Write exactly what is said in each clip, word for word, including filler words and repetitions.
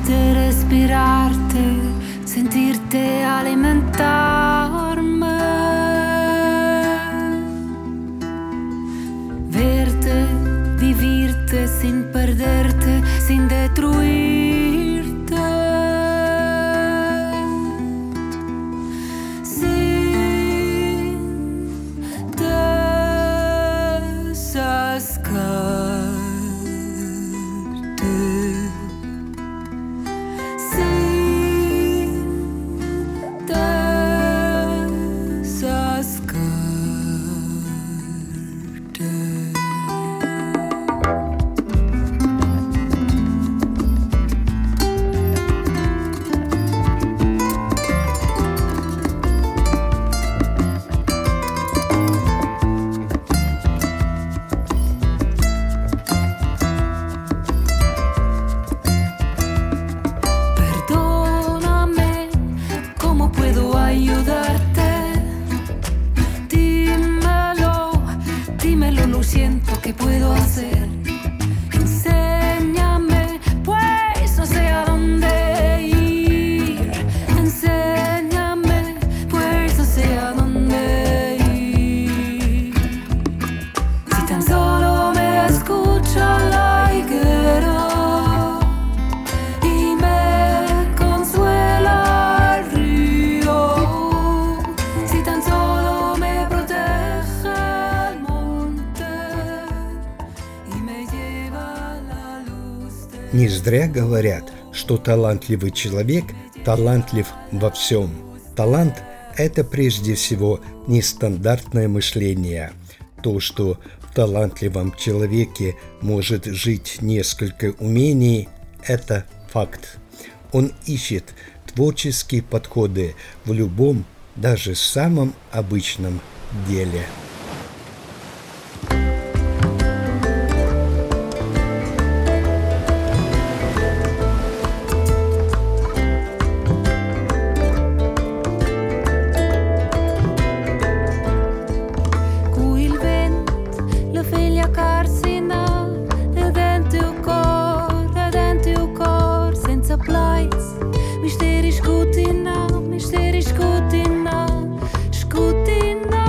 Verte, respirarte, sentirte alimentarme. Verte, vivirte sin perderte, sin destruirte. Sin desascarte. Sin desascarte. Perdóname, ¿cómo puedo ayudarte? Dímelo, dímelo, lo siento, ¿qué puedo hacer? Enséñame, pues no sé a dónde ir. Enséñame, pues no sé a dónde ir. Si tan solo me escucha la higuera y me consuela el río, si tan solo me protege el monte y me lleva la luz de... Не зря говорят, что талантливый человек талантлив во всем. Талант – это прежде всего нестандартное мышление. То, что в талантливом человеке может жить несколько умений – это факт. Он ищет творческие подходы в любом, даже самом обычном деле. Cui il vent, la figlia carsina, e dentro il cor, e dentro il cor, senza plais, misteri scutina, misteri scutina, scutina.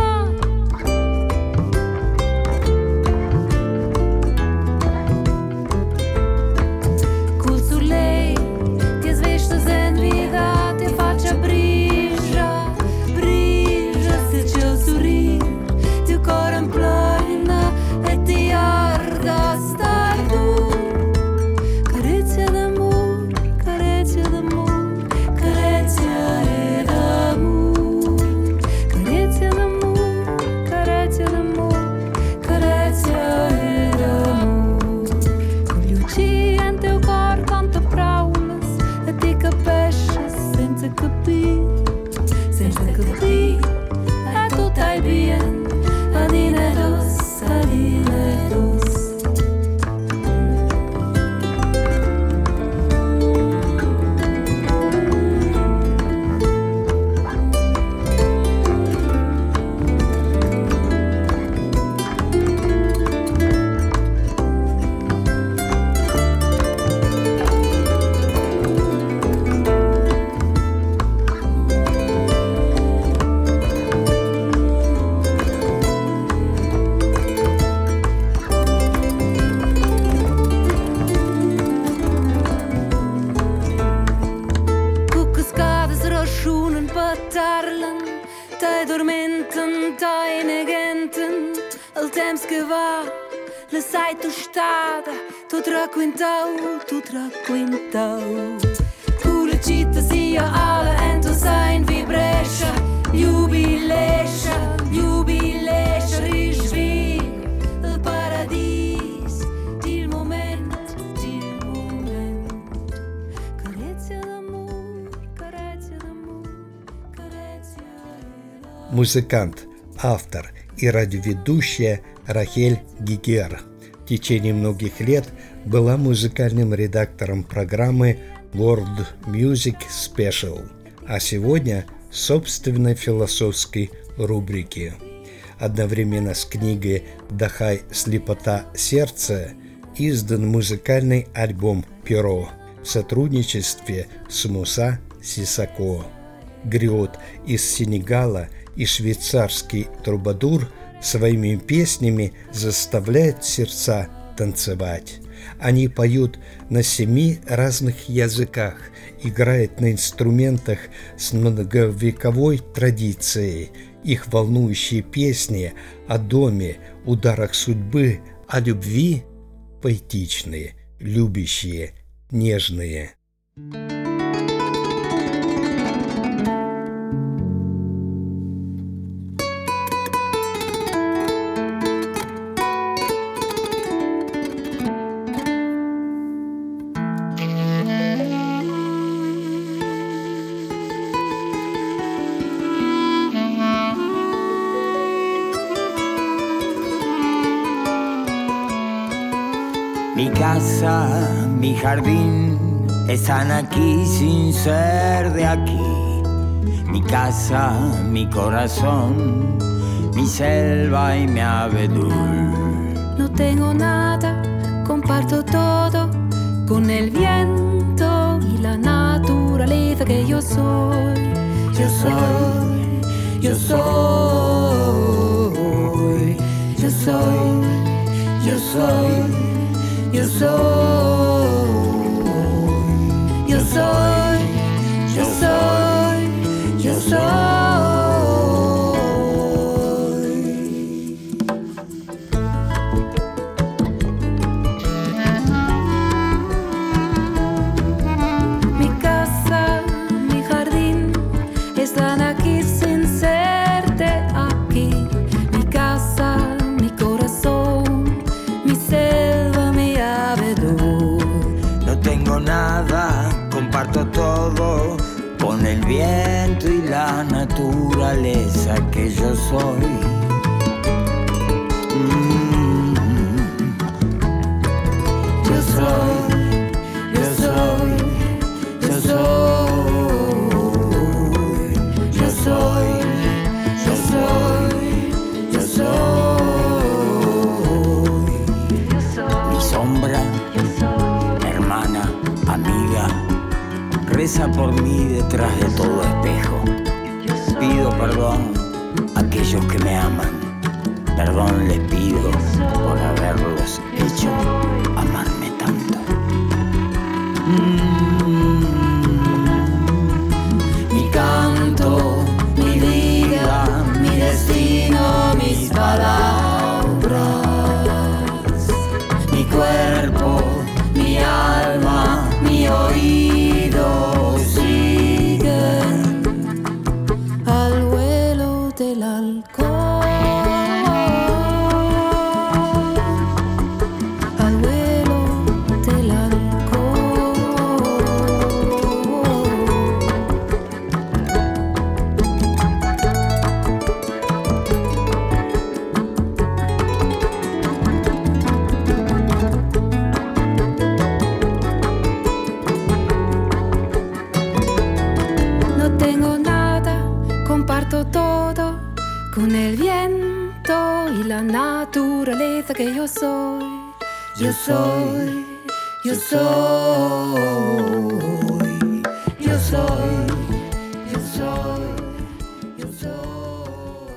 Col sole, ti svestas en vida, ti faccia briscia, briscia, se c'è il sorrir, ti cor in plena e ti arda star tu. Carezia d'amor, carezia d'amor, carezia e d'amor, carezia d'amor, carezia d'amor, carezia e d'amor. Con gli uccelli in teu cor canta paraules e ti capisci senza capire, senza capire, e tu stai bien, adine dos, adine dos. Cuccascadas raschunen patarlen, tai dormenten, tai negenten, il temps che va, la sai tu stada, tu traquintau, tu traquintau. Tu la città sia alla en tu sein vibrescia, jubilescia, jubilescia, risvig, il paradis, il moment, il moment. Carezia d'amor, carezia d'amor, carezia e d'amor. Музыкант, автор и радиоведущая Рахель Гигер в течение многих лет была музыкальным редактором программы World Music Special, а сегодня собственной философской рубрики. Одновременно с книгой «Дахай слепота сердца» издан музыкальный альбом «Перо». в сотрудничестве с Муса Сисако. Гриот из Сенегала и швейцарский трубадур своими песнями заставляют сердца танцевать. Они поют на семи разных языках, играют на инструментах с многовековой традицией. Их волнующие песни о доме, ударах судьбы, о любви поэтичные, любящие, нежные. Mi casa, mi jardín, están aquí sin ser de aquí. Mi casa, mi corazón, mi selva y mi abedul. No tengo nada, comparto todo con el viento y la naturaleza que yo soy. Yo soy, yo soy, yo soy, yo soy. Yo soy, yo soy, yo soy, yo soy. Mi casa, mi jardín, están aquí sin ser de aquí. Mi casa, mi corazón, mi selva. No tengo nada, comparto todo con el viento y la naturaleza que yo soy. Mm. Yo soy, yo soy, yo soy, yo soy, yo soy, yo soy. Mi sombra, hermana, amiga, reza por mí detrás de todo espejo. Pido perdón a aquellos que me aman. Perdón les pido por haberlos hecho amarme tanto. Mm. Mi canto, mi vida, mi destino, mis palabras, mi cuerpo, mi alma, mi oído siguen al vuelo del halcón, al vuelo del halcón. Todo con el viento y la naturaleza que yo soy. Yo soy, yo soy, yo soy, yo soy, yo soy.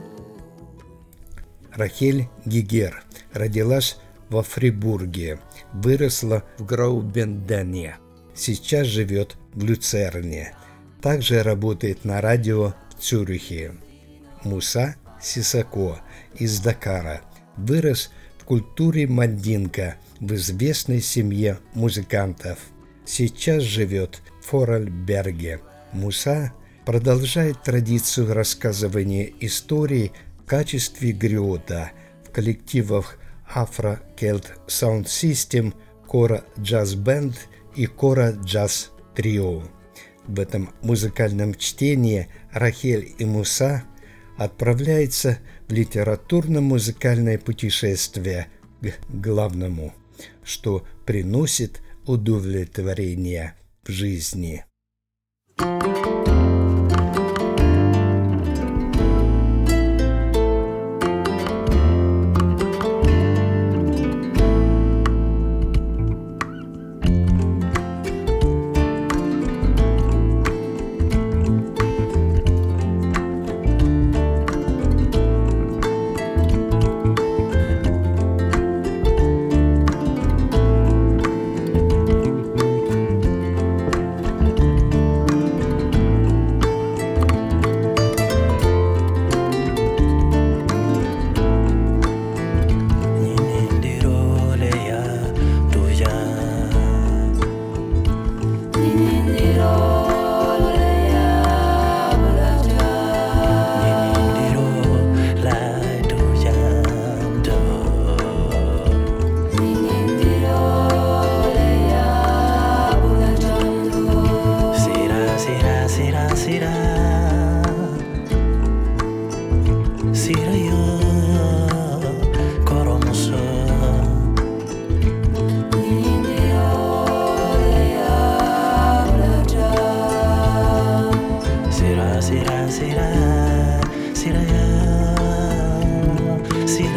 Рахель Гигер родилась во Фрибурге, выросла в Граубендене, сейчас живет в Люцерне. Также работает на радио в Цюрихе. Муса Сисако из Дакара вырос в культуре мандинка в известной семье музыкантов. Сейчас живет в Форальберге. Муса продолжает традицию рассказывания историй в качестве гриота в коллективах Afro Celt Sound System, Kora Jazz Band и Kora Jazz Trio. В этом музыкальном чтении Рахель и Муса отправляются в литературно-музыкальное путешествие к главному, что приносит удовлетворение в жизни.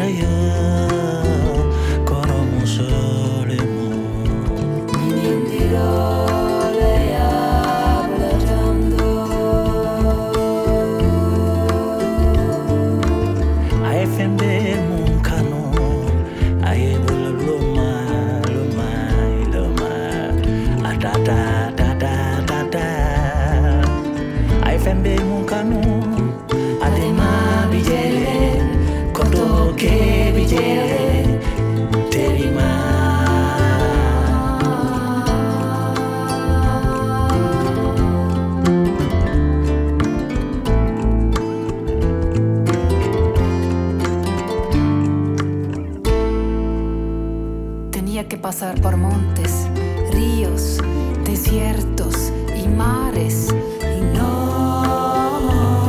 Pasar por montes, ríos, desiertos y mares y no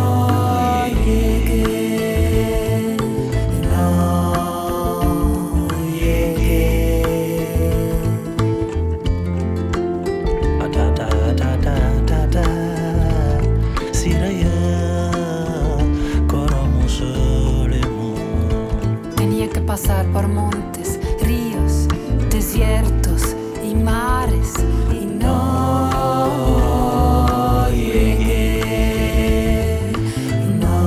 llegué, y no llegué. Da da da da da da, Siraya, Koromu Solemu. Tenía que pasar por montes, ríos, desiertos y mares y no llegué, y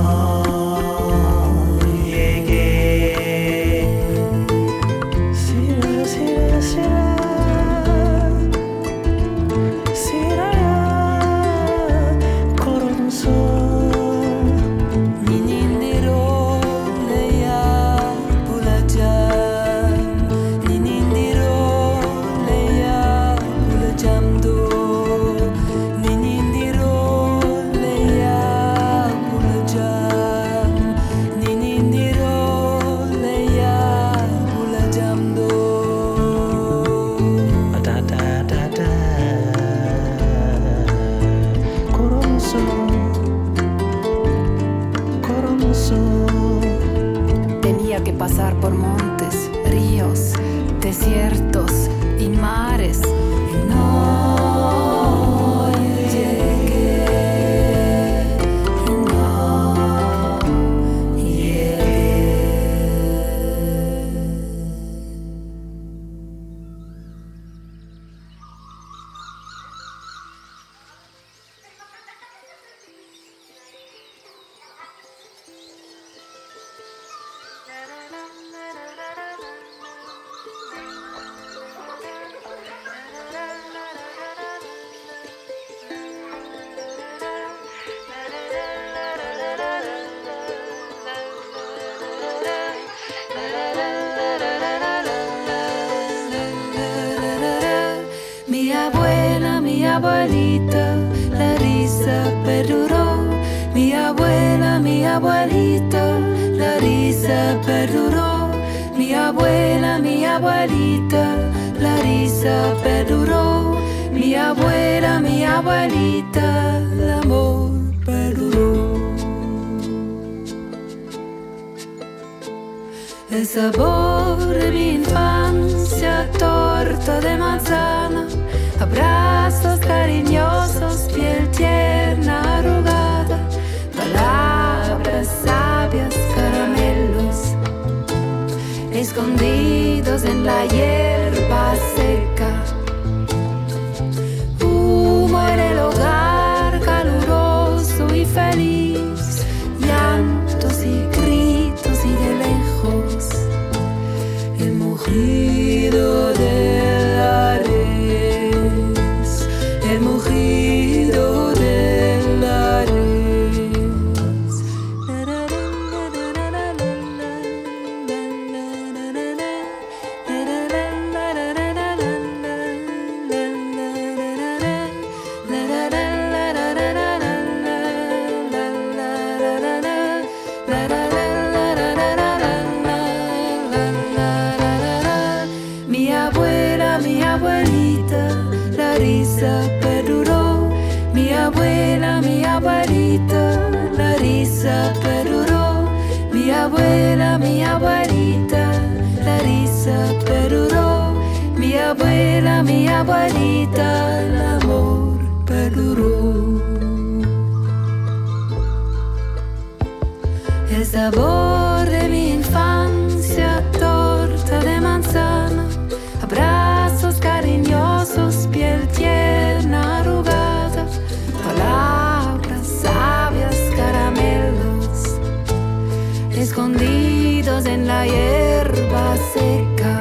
no llegué. Sira, sira, sira, Siraya, Koromu Sol. Ninindiro leya bulajan, ninindiro leya bulajamdo, ninindiro leya bulajan, ninindiro leya bulajamdo. Da da da da, Koromu Sol, Koromu Sol. Tenía que pasar por montes, ríos, desiertos y mares y no llegué, y no llegué. Mi abuela, mi abuelita, la risa perduró. Mi abuela, mi abuelita, la risa perduró. Mi abuela, mi abuelita, la risa perduró. Mi abuela, mi abuelita, el amor perduró. El sabor de mi infancia, torta de manzana, abrazos cariñosos, piel tierna, arrugada, palabras sabias, caramelos, escondidos en la hierba seca. Humo en el hogar, caluroso y feliz, llantos y gritos y de lejos el mugido de la res, el mugido de la res. Mi abuela, mi abuelita, la risa perduró. Mi abuela, mi abuelita, la risa perduró. Mi abuela, mi abuelita, la risa perduró. Mi abuela, mi abuelita, el amor perduró. El sabor de mi infancia, perdidos en la hierba seca.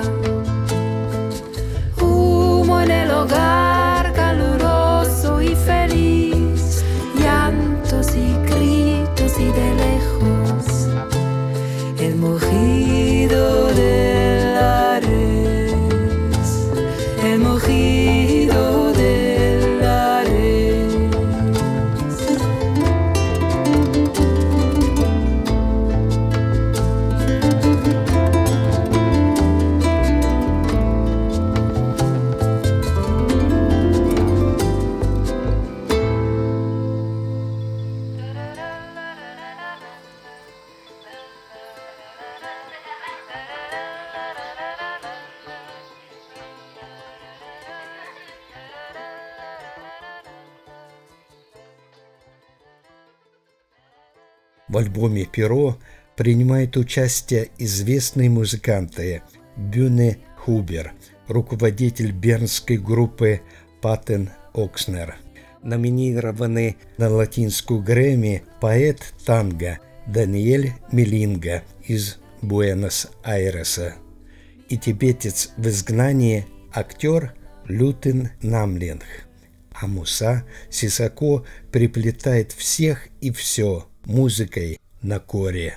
Humo en el hogar caluroso y feliz, llantos y gritos y de lejos el mugido de la res, el mugido de la res. В альбоме «Перо» принимают участие известные музыканты Бюне Хубер, руководитель бернской группы Паттен Окснер, номинированный на латинскую Грэмми поэт танго Даниэль Мелинга из Буэнос-Айреса и тибетец в изгнании актер Лютен Намлинг. А Муса Сисако приплетает всех и все музыкой на коре.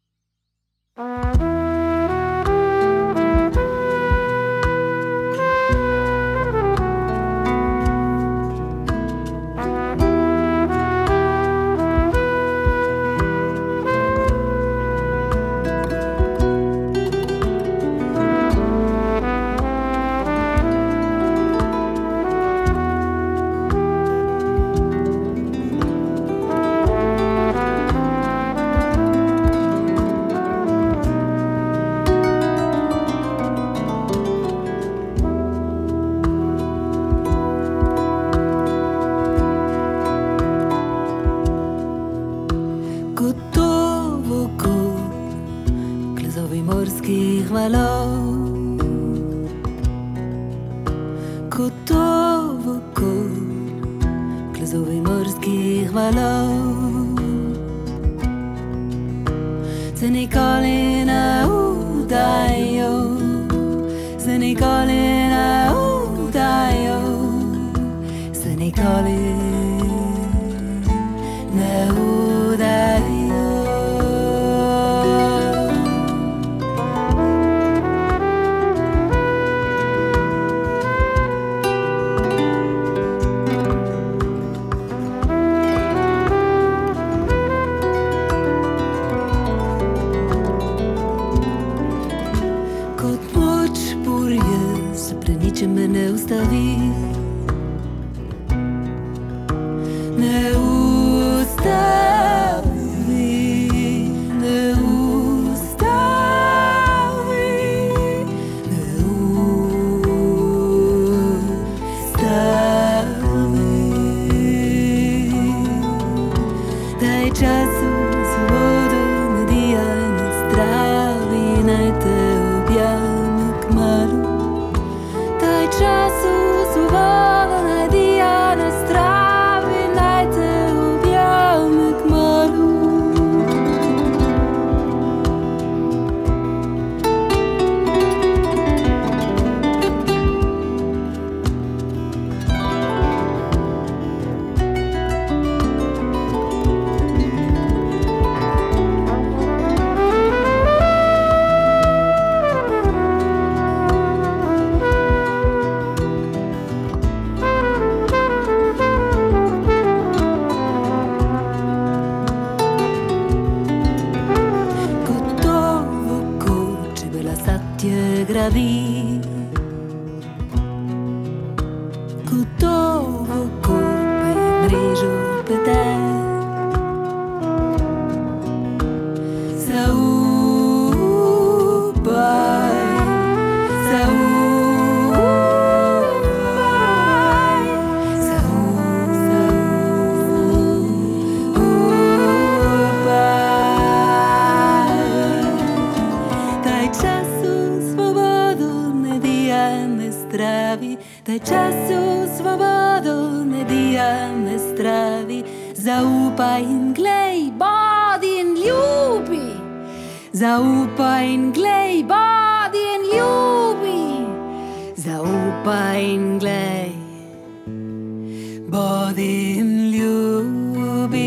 Daj času svobodu, ne dijam, ne stravi, zaupaj in glej, bodi in ljubi, Zaupa in glej, badi in ljubi. Zaupa in glej, badi in ljubi.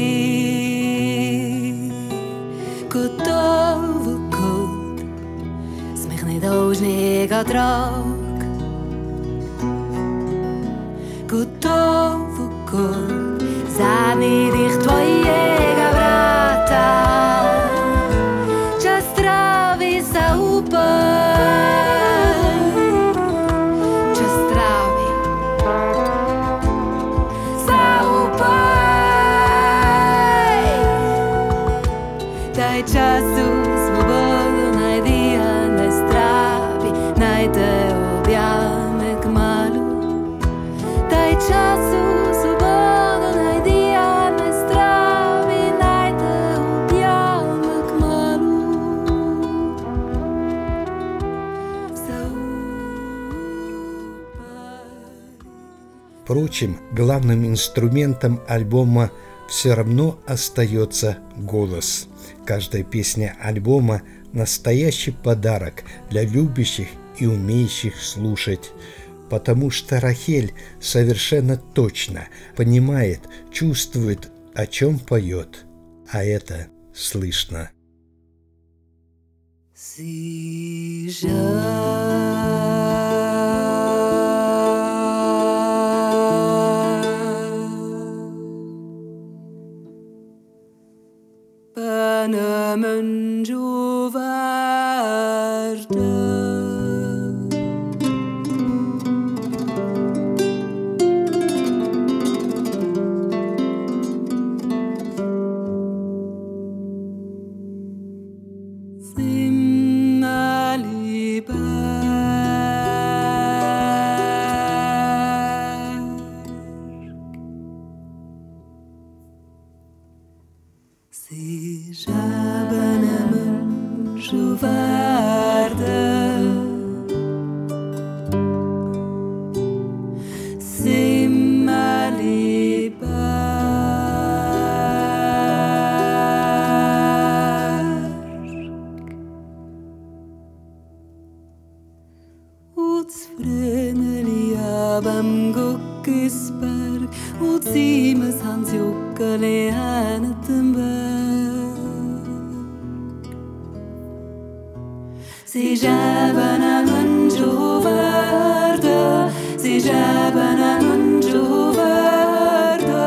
Gotovo kot smeh nedolžnega otrok. Gotovo kot zadnji dih tvojega vrata. Čas travi zaupaj, čas travi zaupaj. Daj času svobodo, najdi, a naj zdravi, naj te objame kmalu. Daj času svobodo, najdi, a naj zdravi, naj te objame kmalu. Впрочем, главным инструментом альбома все равно остается голос. Каждая песня альбома – настоящий подарок для любящих и умеющих слушать, потому что Рахель совершенно точно понимает, чувствует, о чем поет, а это слышно. Si Panem Juvarda Si Jabanam Juvarda Simalibar Utsfreneliabam Guckisberg Utsimes Hans Juckele Si Jabana Manjuvarda, Si Jabana Manjuvarda.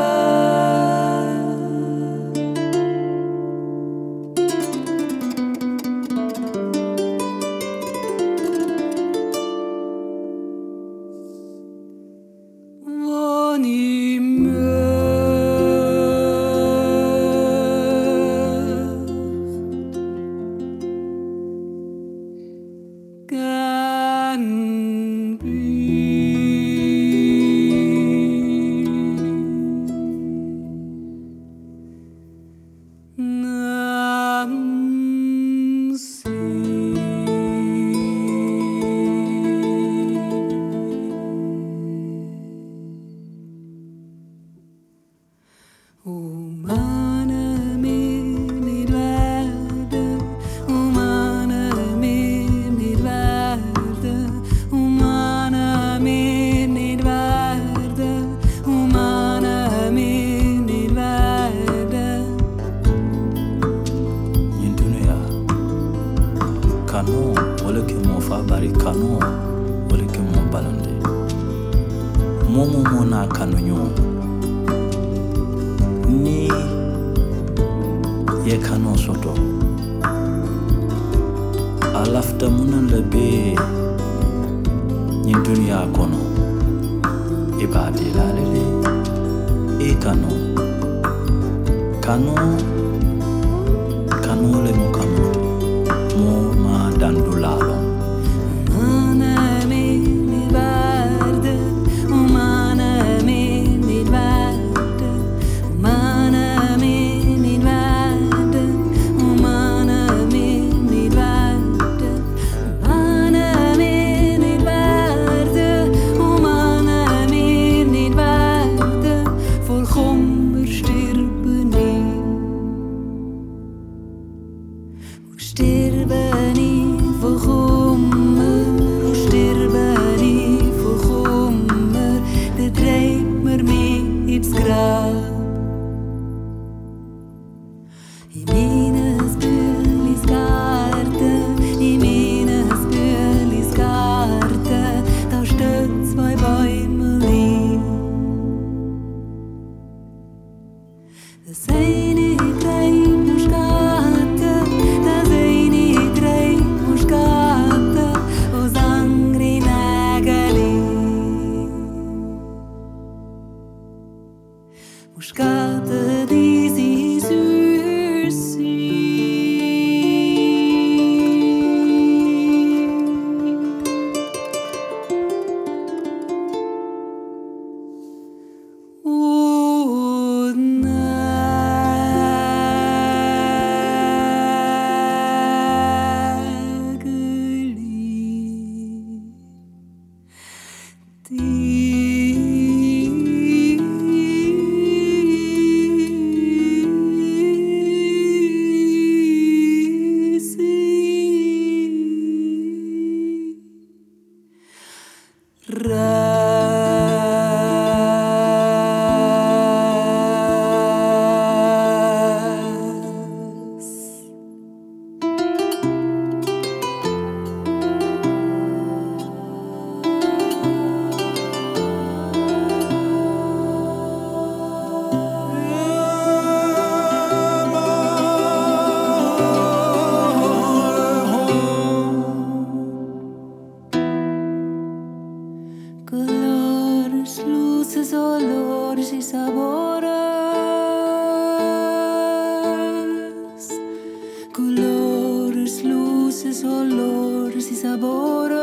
luces, olores y sabores,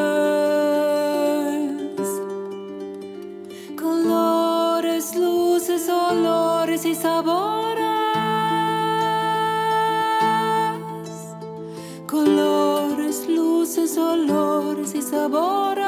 colores, luces, olores y sabores, colores, luces, olores y sabores.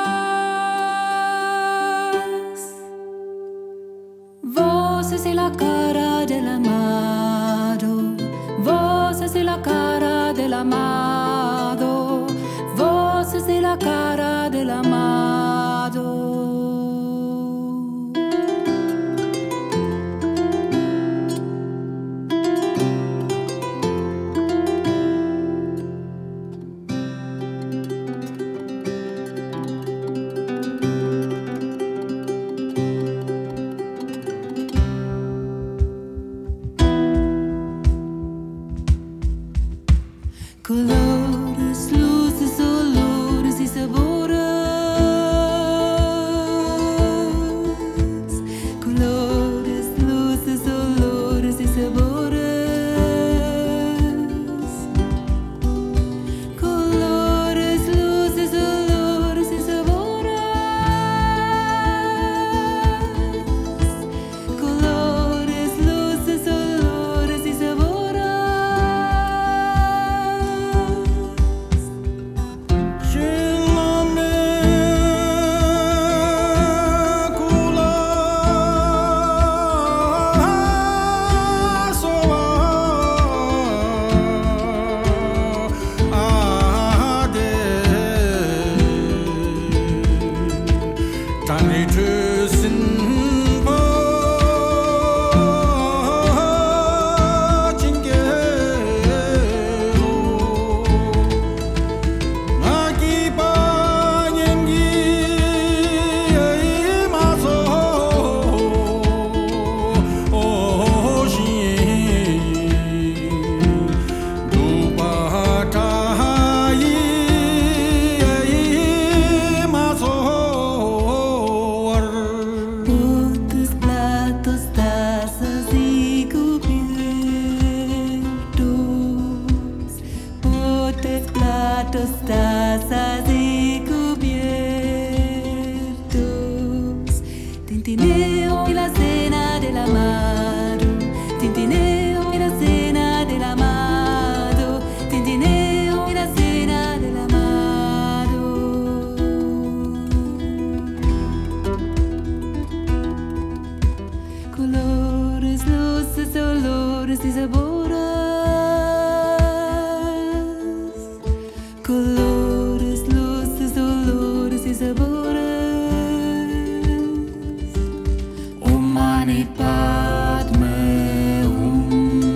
Voces y la cara del amado, voces y la cara del amado, voces de la cara del amado. Colores, luces, olores y sabores, colores, luces, olores y sabores, colores, luces, olores y sabores, colores, luces, olores y sabores. Platos, tazas y cubiertos, tintineo y la cena del amado, tintineo y la cena del amado, tintineo y la cena del amado. Colores, luces, olores y sabores, colores, luces, olores y sabores. Om Mani Padme Hum,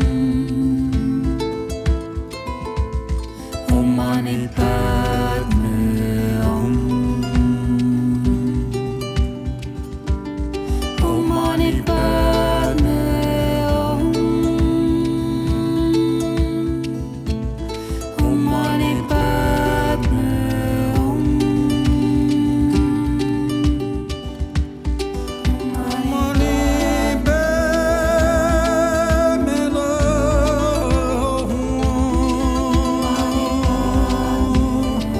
Om Mani Padme Hum, Om Mani Padme Hum, Om Mani Padme Hum, Om Mani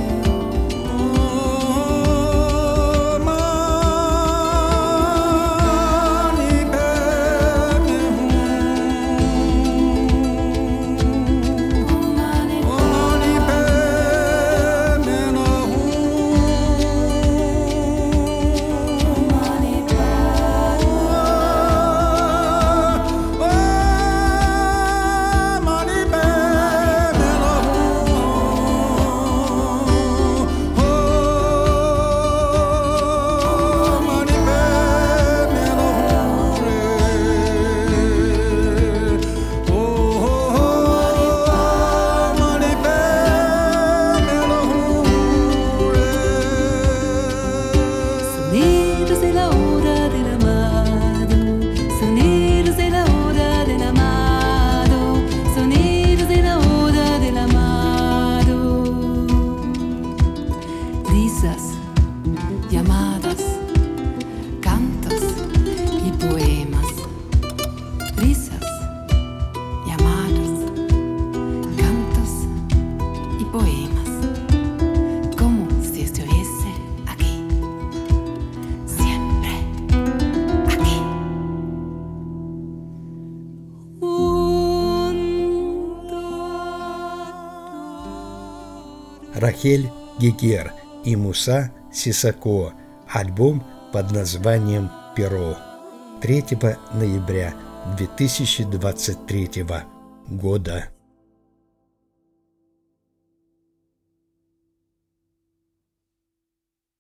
poemas, como si estuviese aquí, siempre aquí. Рахель Гегер и Муса Сисако. Альбом под названием «Перо». третьего ноября две тысячи двадцать третьего года.